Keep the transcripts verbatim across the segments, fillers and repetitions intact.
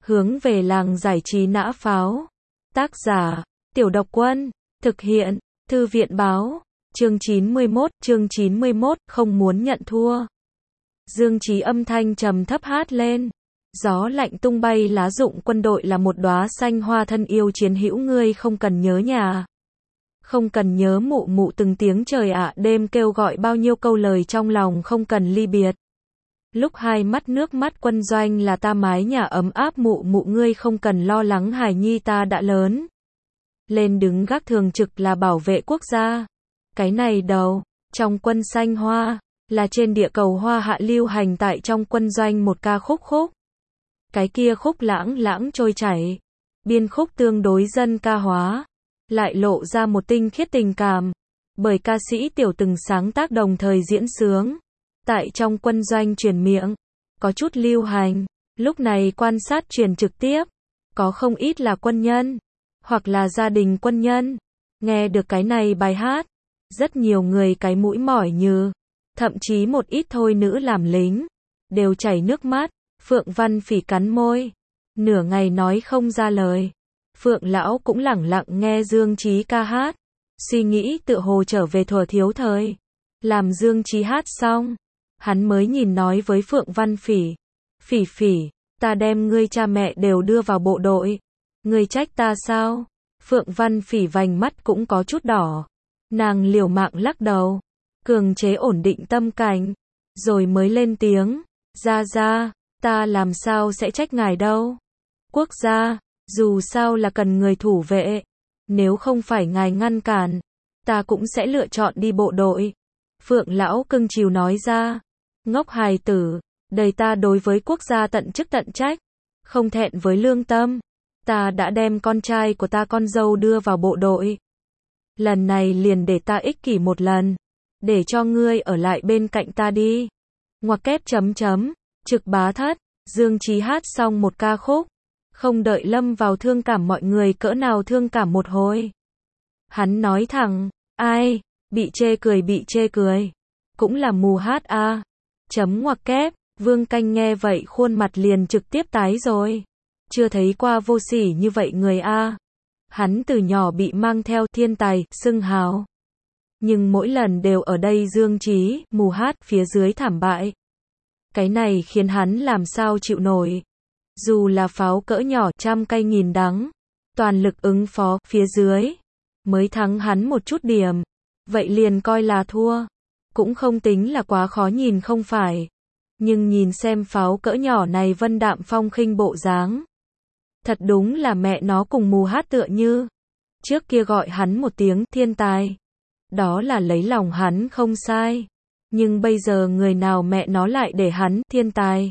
Hướng về làng giải trí nã pháo. Tác giả, Tiểu Độc Quân. Thực hiện, Thư viện báo. Chương chín mươi mốt, chương chín mươi mốt, không muốn nhận thua. Dương Chí âm thanh trầm thấp hát lên. Gió lạnh tung bay lá rụng quân đội là một đóa xanh hoa thân yêu chiến hữu ngươi không cần nhớ nhà. Không cần nhớ mụ mụ từng tiếng trời ạ đêm kêu gọi bao nhiêu câu lời trong lòng không cần ly biệt. Lúc hai mắt nước mắt quân doanh là ta mái nhà ấm áp mụ mụ ngươi không cần lo lắng hài nhi ta đã lớn. Lên đứng gác thường trực là bảo vệ quốc gia. Cái này đầu, trong quân xanh hoa, là trên địa cầu hoa hạ lưu hành tại trong quân doanh một ca khúc khúc. Cái kia khúc lãng lãng trôi chảy. Biên khúc tương đối dân ca hóa. Lại lộ ra một tinh khiết tình cảm. Bởi ca sĩ tiểu từng sáng tác đồng thời diễn sướng. Tại trong quân doanh truyền miệng. Có chút lưu hành. Lúc này quan sát truyền trực tiếp. Có không ít là quân nhân. Hoặc là gia đình quân nhân. Nghe được cái này bài hát. Rất nhiều người cái mũi mỏi như. Thậm chí một ít thôi nữ làm lính. Đều chảy nước mắt. Phượng Văn Phỉ cắn môi. Nửa ngày nói không ra lời. Phượng lão cũng lẳng lặng nghe Dương Chí ca hát. Suy nghĩ tựa hồ trở về thuở thiếu thời. Làm Dương Chí hát xong. Hắn mới nhìn nói với Phượng Văn Phỉ. Phỉ Phỉ, ta đem ngươi cha mẹ đều đưa vào bộ đội. Ngươi trách ta sao? Phượng Văn Phỉ vành mắt cũng có chút đỏ. Nàng liều mạng lắc đầu. Cường chế ổn định tâm cảnh. Rồi mới lên tiếng. Ra ra, ta làm sao sẽ trách ngài đâu. Quốc gia, dù sao là cần người thủ vệ. Nếu không phải ngài ngăn cản, ta cũng sẽ lựa chọn đi bộ đội. Phượng lão cưng chiều nói ra. Ngốc hài tử, đời ta đối với quốc gia tận chức tận trách. Không thẹn với lương tâm. Ta đã đem con trai của ta con dâu đưa vào bộ đội. Lần này liền để ta ích kỷ một lần. Để cho ngươi ở lại bên cạnh ta đi. Ngoặc kép chấm chấm. Trực bá thất. Dương Chí hát xong một ca khúc. Không đợi lâm vào thương cảm mọi người cỡ nào thương cảm một hồi. Hắn nói thẳng. Ai? Bị chê cười bị chê cười. Cũng là mù hát a. À. Chấm ngoặc kép. Vương Canh nghe vậy khuôn mặt liền trực tiếp tái rồi. Chưa thấy qua vô sỉ như vậy người a. À. Hắn từ nhỏ bị mang theo thiên tài, xưng hào. Nhưng mỗi lần đều ở đây Dương Chí, mù hát, phía dưới thảm bại. Cái này khiến hắn làm sao chịu nổi. Dù là pháo cỡ nhỏ, trăm cây nghìn đắng. Toàn lực ứng phó, phía dưới. Mới thắng hắn một chút điểm. Vậy liền coi là thua. Cũng không tính là quá khó nhìn không phải. Nhưng nhìn xem pháo cỡ nhỏ này vân đạm phong khinh bộ dáng. Thật đúng là mẹ nó cùng mù hát tựa như. Trước kia gọi hắn một tiếng thiên tài. Đó là lấy lòng hắn không sai. Nhưng bây giờ người nào mẹ nó lại để hắn thiên tài.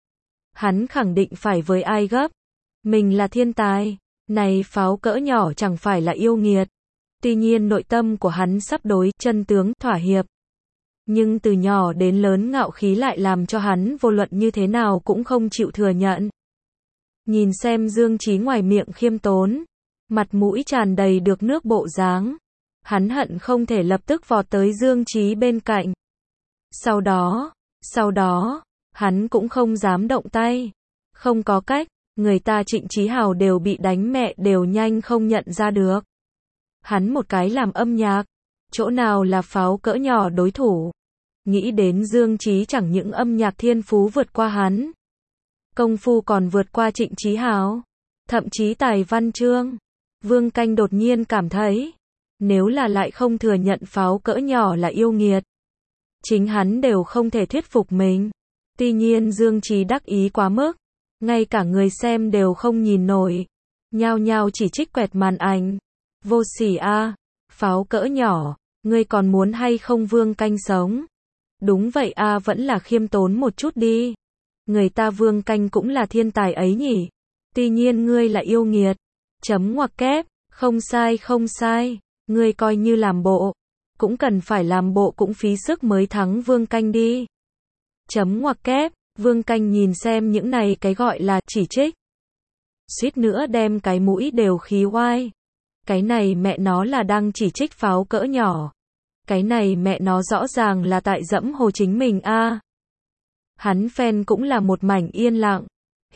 Hắn khẳng định phải với ai gấp. Mình là thiên tài. Này pháo cỡ nhỏ chẳng phải là yêu nghiệt. Tuy nhiên nội tâm của hắn sắp đối chân tướng thỏa hiệp. Nhưng từ nhỏ đến lớn ngạo khí lại làm cho hắn vô luận như thế nào cũng không chịu thừa nhận. Nhìn xem Dương Chí ngoài miệng khiêm tốn. Mặt mũi tràn đầy được nước bộ dáng. Hắn hận không thể lập tức vọt tới Dương Chí bên cạnh. Sau đó, sau đó, hắn cũng không dám động tay. Không có cách, người ta Trịnh Chí Hào đều bị đánh mẹ đều nhanh không nhận ra được. Hắn một cái làm âm nhạc, chỗ nào là pháo cỡ nhỏ đối thủ. Nghĩ đến Dương Chí chẳng những âm nhạc thiên phú vượt qua hắn. Công phu còn vượt qua Trịnh Chí Hào. Thậm chí tài văn chương. Vương Canh đột nhiên cảm thấy. Nếu là lại không thừa nhận pháo cỡ nhỏ là yêu nghiệt. Chính hắn đều không thể thuyết phục mình. Tuy nhiên Dương Chí đắc ý quá mức. Ngay cả người xem đều không nhìn nổi. Nhao nhao chỉ trích quẹt màn ảnh. Vô sỉ a, à, pháo cỡ nhỏ, ngươi còn muốn hay không Vương Canh sống? Đúng vậy a à, vẫn là khiêm tốn một chút đi. Người ta Vương Canh cũng là thiên tài ấy nhỉ. Tuy nhiên ngươi là yêu nghiệt. Chấm ngoặc kép, không sai không sai. Ngươi coi như làm bộ. Cũng cần phải làm bộ cũng phí sức mới thắng Vương Canh đi. Chấm ngoặc kép, Vương Canh nhìn xem những này cái gọi là chỉ trích. Suýt nữa đem cái mũi đều khí oai. Cái này mẹ nó là đang chỉ trích pháo cỡ nhỏ. Cái này mẹ nó rõ ràng là tại dẫm hồ chính mình a. À. Hắn fan cũng là một mảnh yên lặng.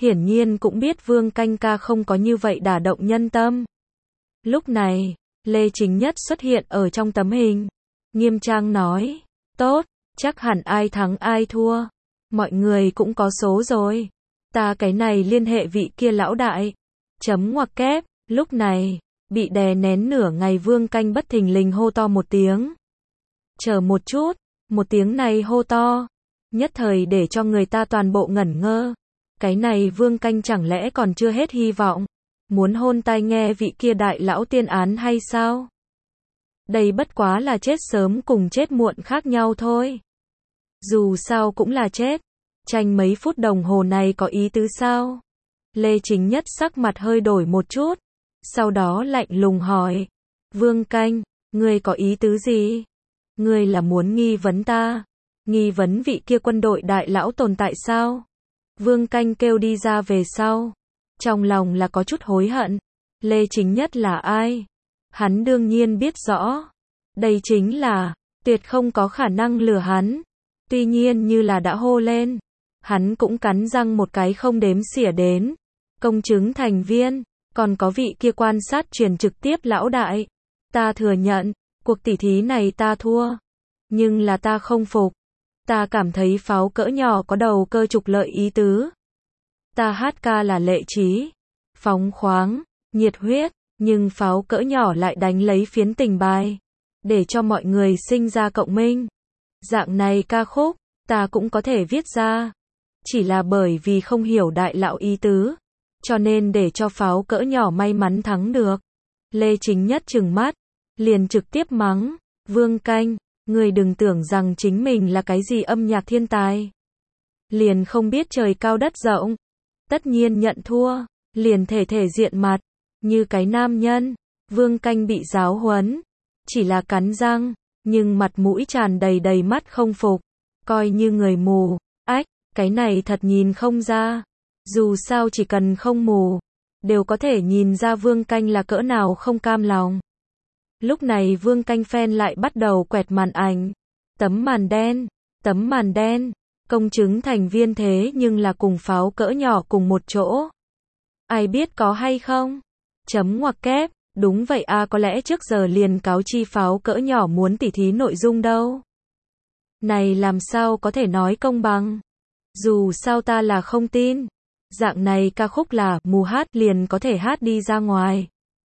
hiển nhiên cũng biết Vương Canh ca không có như vậy đả động nhân tâm. Lúc này, Lê Chính Nhất xuất hiện ở trong tấm hình, nghiêm trang nói, tốt, chắc hẳn ai thắng ai thua, mọi người cũng có số rồi, ta cái này liên hệ vị kia lão đại, chấm ngoặc kép, lúc này, bị đè nén nửa ngày Vương Canh bất thình lình hô to một tiếng. Chờ một chút, một tiếng này hô to, nhất thời để cho người ta toàn bộ ngẩn ngơ, cái này Vương Canh chẳng lẽ còn chưa hết hy vọng, muốn hôn tai nghe vị kia đại lão tiên án hay sao? Đây bất quá là chết sớm cùng chết muộn khác nhau thôi. Dù sao cũng là chết, tranh mấy phút đồng hồ này có ý tứ sao? Lê Chính Nhất sắc mặt hơi đổi một chút, sau đó lạnh lùng hỏi, Vương Canh, ngươi có ý tứ gì? Ngươi là muốn nghi vấn ta? Nghi vấn vị kia quân đội đại lão tồn tại sao? Vương Canh kêu đi ra về sau, trong lòng là có chút hối hận. Lê Chính Nhất là ai? Hắn đương nhiên biết rõ. Đây chính là, tuyệt không có khả năng lừa hắn. Tuy nhiên như là đã hô lên, hắn cũng cắn răng một cái không đếm xỉa đến. Công chứng thành viên, còn có vị kia quan sát truyền trực tiếp lão đại. Ta thừa nhận, cuộc tỉ thí này ta thua. Nhưng là ta không phục. Ta cảm thấy pháo cỡ nhỏ có đầu cơ trục lợi ý tứ. Ta hát ca là lệ trí, phóng khoáng, nhiệt huyết, nhưng pháo cỡ nhỏ lại đánh lấy phiến tình bài, để cho mọi người sinh ra cộng minh. Dạng này ca khúc, ta cũng có thể viết ra. Chỉ là bởi vì không hiểu đại lão ý tứ, cho nên để cho pháo cỡ nhỏ may mắn thắng được. Lê Chính Nhất trừng mắt, liền trực tiếp mắng, Vương Canh, người đừng tưởng rằng chính mình là cái gì âm nhạc thiên tài. Liền không biết trời cao đất rộng. Tất nhiên nhận thua, liền thể thể diện mặt, như cái nam nhân. Vương Canh bị giáo huấn, chỉ là cắn răng, nhưng mặt mũi tràn đầy đầy mắt không phục, coi như người mù. Ách, cái này thật nhìn không ra. Dù sao chỉ cần không mù, đều có thể nhìn ra Vương Canh là cỡ nào không cam lòng. Lúc này Vương Canh fan lại bắt đầu quẹt màn ảnh. Tấm màn đen, tấm màn đen, công chứng thành viên thế nhưng là cùng pháo cỡ nhỏ cùng một chỗ. Ai biết có hay không? Chấm ngoặc kép, đúng vậy à, có lẽ trước giờ liền cáo chi pháo cỡ nhỏ muốn tỉ thí nội dung đâu. Này làm sao có thể nói công bằng? Dù sao ta là không tin. Dạng này ca khúc là mù hát liền có thể hát đi ra ngoài.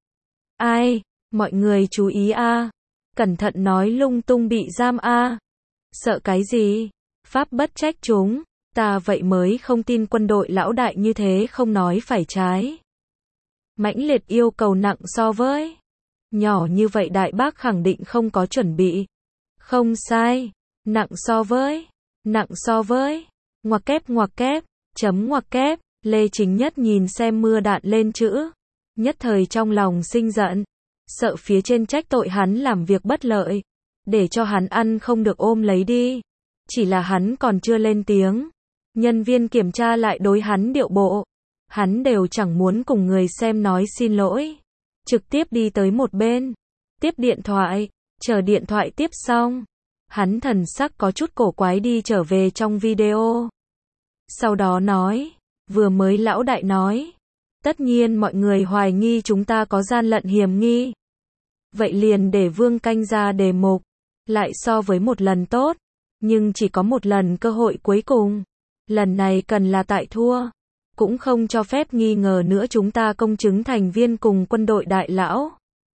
Ai? Mọi người chú ý a, cẩn thận nói lung tung bị giam a. Sợ cái gì? Pháp bất trách chúng, ta vậy mới không tin quân đội lão đại như thế không nói phải trái. Mãnh liệt yêu cầu nặng so với nhỏ như vậy đại bác khẳng định không có chuẩn bị. Không sai, nặng so với, nặng so với, ngoặc kép ngoặc kép, chấm ngoặc kép, Lê Chính Nhất nhìn xem mưa đạn lên chữ, nhất thời trong lòng sinh giận. Sợ phía trên trách tội hắn làm việc bất lợi, để cho hắn ăn không được ôm lấy đi. Chỉ là hắn còn chưa lên tiếng, nhân viên kiểm tra lại đối hắn điệu bộ. Hắn đều chẳng muốn cùng người xem nói xin lỗi, trực tiếp đi tới một bên, tiếp điện thoại, chờ điện thoại tiếp xong. Hắn thần sắc có chút cổ quái đi trở về trong video. Sau đó nói, vừa mới lão đại nói, tất nhiên mọi người hoài nghi chúng ta có gian lận hiểm nghi. Vậy liền để Vương Canh ra đề mục, lại so với một lần tốt, nhưng chỉ có một lần cơ hội cuối cùng. Lần này cần là tại thua, cũng không cho phép nghi ngờ nữa chúng ta công chứng thành viên cùng quân đội đại lão.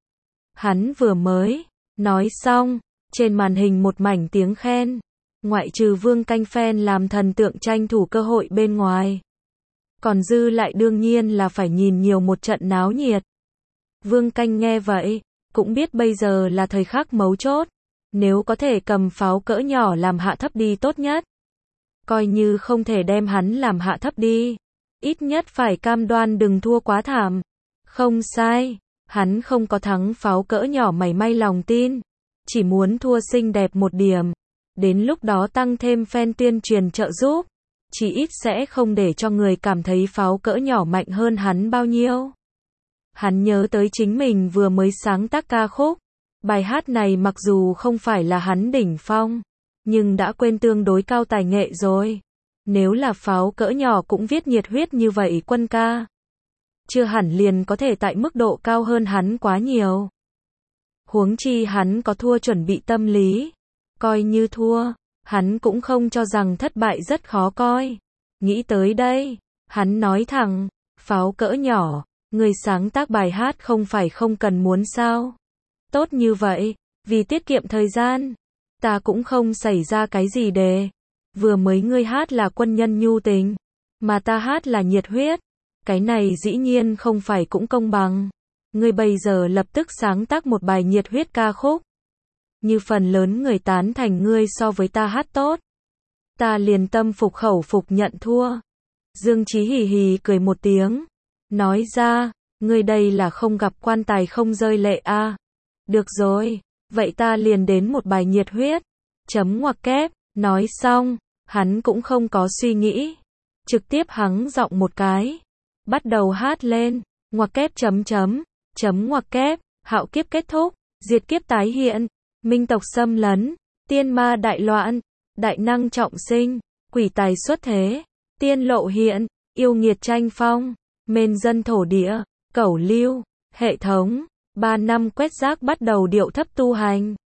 Hắn vừa mới nói xong, trên màn hình một mảnh tiếng khen, ngoại trừ Vương Canh fan làm thần tượng tranh thủ cơ hội bên ngoài. Còn dư lại đương nhiên là phải nhìn nhiều một trận náo nhiệt. Vương Canh nghe vậy, cũng biết bây giờ là thời khắc mấu chốt, nếu có thể cầm pháo cỡ nhỏ làm hạ thấp đi tốt nhất. Coi như không thể đem hắn làm hạ thấp đi, ít nhất phải cam đoan đừng thua quá thảm. Không sai, hắn không có thắng pháo cỡ nhỏ mảy may lòng tin, chỉ muốn thua xinh đẹp một điểm, đến lúc đó tăng thêm fan tuyên truyền trợ giúp, chỉ ít sẽ không để cho người cảm thấy pháo cỡ nhỏ mạnh hơn hắn bao nhiêu. Hắn nhớ tới chính mình vừa mới sáng tác ca khúc, bài hát này mặc dù không phải là hắn đỉnh phong, nhưng đã quên tương đối cao tài nghệ rồi. Nếu là pháo cỡ nhỏ cũng viết nhiệt huyết như vậy Quân ca. Chưa hẳn liền có thể tại mức độ cao hơn hắn quá nhiều. Huống chi hắn có thua chuẩn bị tâm lý. Coi như thua, hắn cũng không cho rằng thất bại rất khó coi. Nghĩ tới đây, hắn nói thẳng, pháo cỡ nhỏ, người sáng tác bài hát không phải không cần muốn sao. Tốt như vậy, vì tiết kiệm thời gian, ta cũng không xảy ra cái gì đề. Vừa mới ngươi hát là quân nhân nhu tình, mà ta hát là nhiệt huyết. Cái này dĩ nhiên không phải cũng công bằng. Ngươi bây giờ lập tức sáng tác một bài nhiệt huyết ca khúc. Như phần lớn người tán thành ngươi so với ta hát tốt. Ta liền tâm phục khẩu phục nhận thua. Dương Chí hì hì cười một tiếng. Nói ra, ngươi đây là không gặp quan tài không rơi lệ a. À. Được rồi, vậy ta liền đến một bài nhiệt huyết. Chấm ngoặc kép, nói xong, hắn cũng không có suy nghĩ. Trực tiếp hắng giọng một cái. Bắt đầu hát lên, ngoặc kép chấm chấm, chấm ngoặc kép, hạo kiếp kết thúc, diệt kiếp tái hiện, minh tộc xâm lấn, tiên ma đại loạn, đại năng trọng sinh, quỷ tài xuất thế, tiên lộ hiện, yêu nghiệt tranh phong, mền dân thổ địa, cẩu lưu, hệ thống, ba năm quét rác bắt đầu điệu thấp tu hành.